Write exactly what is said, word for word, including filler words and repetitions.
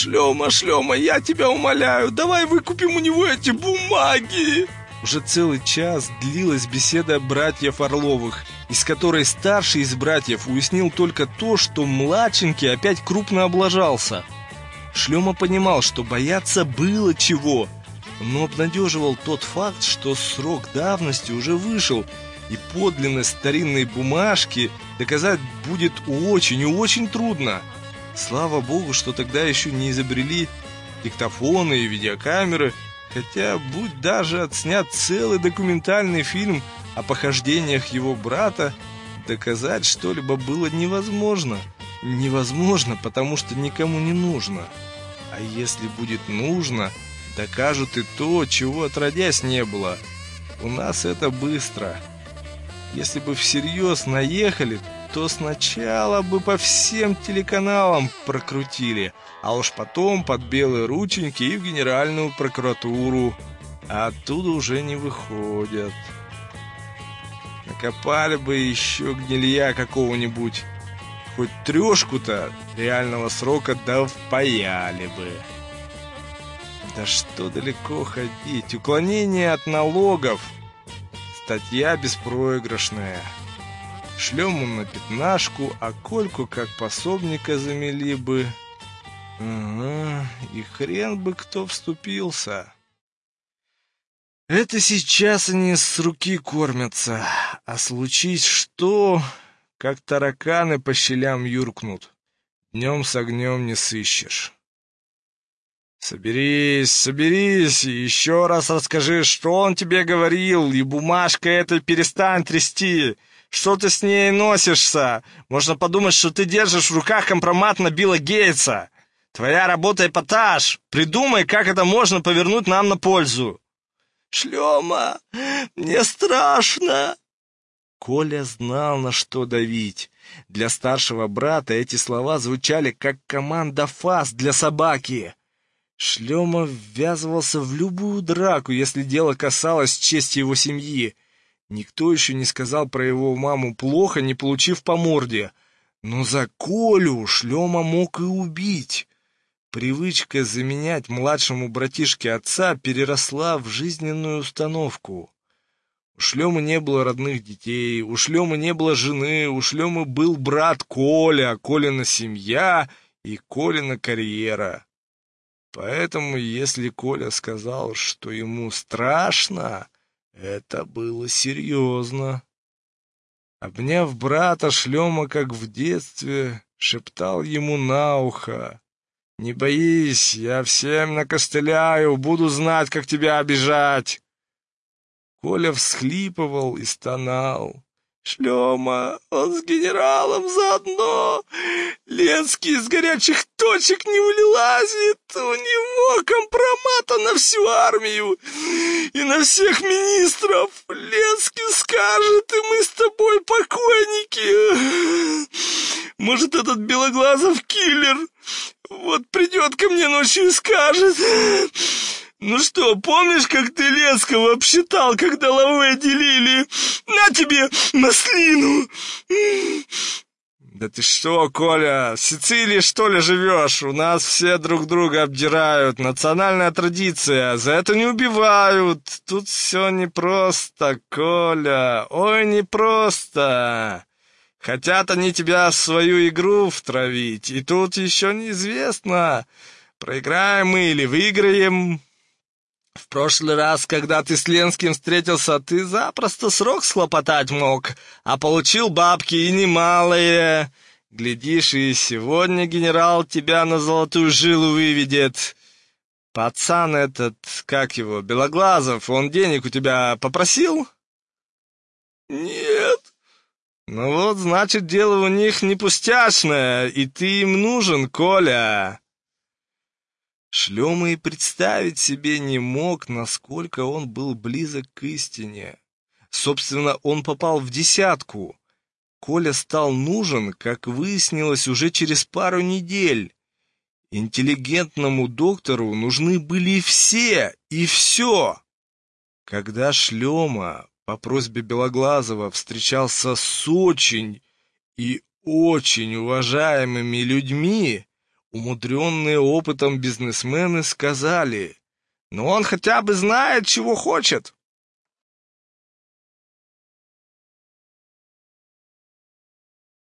Шлема, Шлема, я тебя умоляю, давай выкупим у него эти бумаги!» Уже целый час длилась беседа братьев Орловых, из которой старший из братьев уяснил только то, что младшенький опять крупно облажался. Шлема понимал, что бояться было чего, но обнадеживал тот факт, что срок давности уже вышел, и подлинность старинной бумажки доказать будет очень и очень трудно. Слава богу, что тогда еще не изобрели диктофоны и видеокамеры, хотя, будь даже отснят целый документальный фильм о похождениях его брата, доказать что-либо было невозможно. Невозможно, потому что никому не нужно. А если будет нужно, докажут и то, чего отродясь не было. У нас это быстро. Если бы всерьез наехали, то сначала бы по всем телеканалам прокрутили, а уж потом под белые рученьки и в Генеральную прокуратуру. А оттуда уже не выходят. Накопали бы еще гнилья какого-нибудь. Хоть трешку-то реального срока да впаяли бы. Да что далеко ходить. Уклонение от налогов. Статья беспроигрышная. Шлему на пятнашку, а Кольку как пособника замели бы. Ага, и хрен бы кто вступился. Это сейчас они с руки кормятся, а случись что, как тараканы по щелям юркнут. Днем с огнем не сыщешь. Соберись, соберись, и еще раз расскажи, что он тебе говорил, и бумажкой этой перестань трясти. Что ты с ней носишься? Можно подумать, что ты держишь в руках компромат на Билла Гейтса. Твоя работа эпатаж. Придумай, как это можно повернуть нам на пользу. Шлема, мне страшно. Коля знал, на что давить. Для старшего брата эти слова звучали как команда «Фас» для собаки. Шлема ввязывался в любую драку, если дело касалось чести его семьи. Никто еще не сказал про его маму плохо, не получив по морде. Но за Колю Шлема мог и убить. Привычка заменять младшему братишке отца переросла в жизненную установку. У Шлемы не было родных детей, у Шлемы не было жены, у Шлемы был брат Коля, Колина семья и Колина карьера. Поэтому, если Коля сказал, что ему страшно, это было серьезно. Обняв брата, Шлема, как в детстве, шептал ему на ухо: «Не боись, я всем накостыляю, буду знать, как тебя обижать». Коля всхлипывал и стонал. «Шлема, он с генералом заодно. Ленский из горячих точек не вылазит. У него компромата на всю армию и на всех министров. Ленский скажет, и мы с тобой покойники. Может, этот Белоглазов киллер вот придет ко мне ночью и скажет: ну что, помнишь, как ты Ленского обсчитал, когда лаве делили? На тебе маслину!» «Да ты что, Коля, в Сицилии, что ли, живешь? У нас все друг друга обдирают. Национальная традиция. За это не убивают. Тут все непросто, Коля. Ой, непросто. Хотят они тебя в свою игру втравить. И тут еще неизвестно, проиграем мы или выиграем. В прошлый раз, когда ты с Ленским встретился, ты запросто срок схлопотать мог, а получил бабки и немалые. Глядишь, и сегодня генерал тебя на золотую жилу выведет. Пацан этот, как его, Белоглазов, он денег у тебя попросил?» «Нет». «Ну вот, значит, дело у них не пустяшное, и ты им нужен, Коля». Шлема и представить себе не мог, насколько он был близок к истине. Собственно, он попал в десятку. Коля стал нужен, как выяснилось, уже через пару недель. Интеллигентному доктору нужны были все и все. Когда Шлема по просьбе Белоглазова встречался с очень и очень уважаемыми людьми, Умудренные опытом бизнесмены сказали: «Но он хотя бы знает, чего хочет».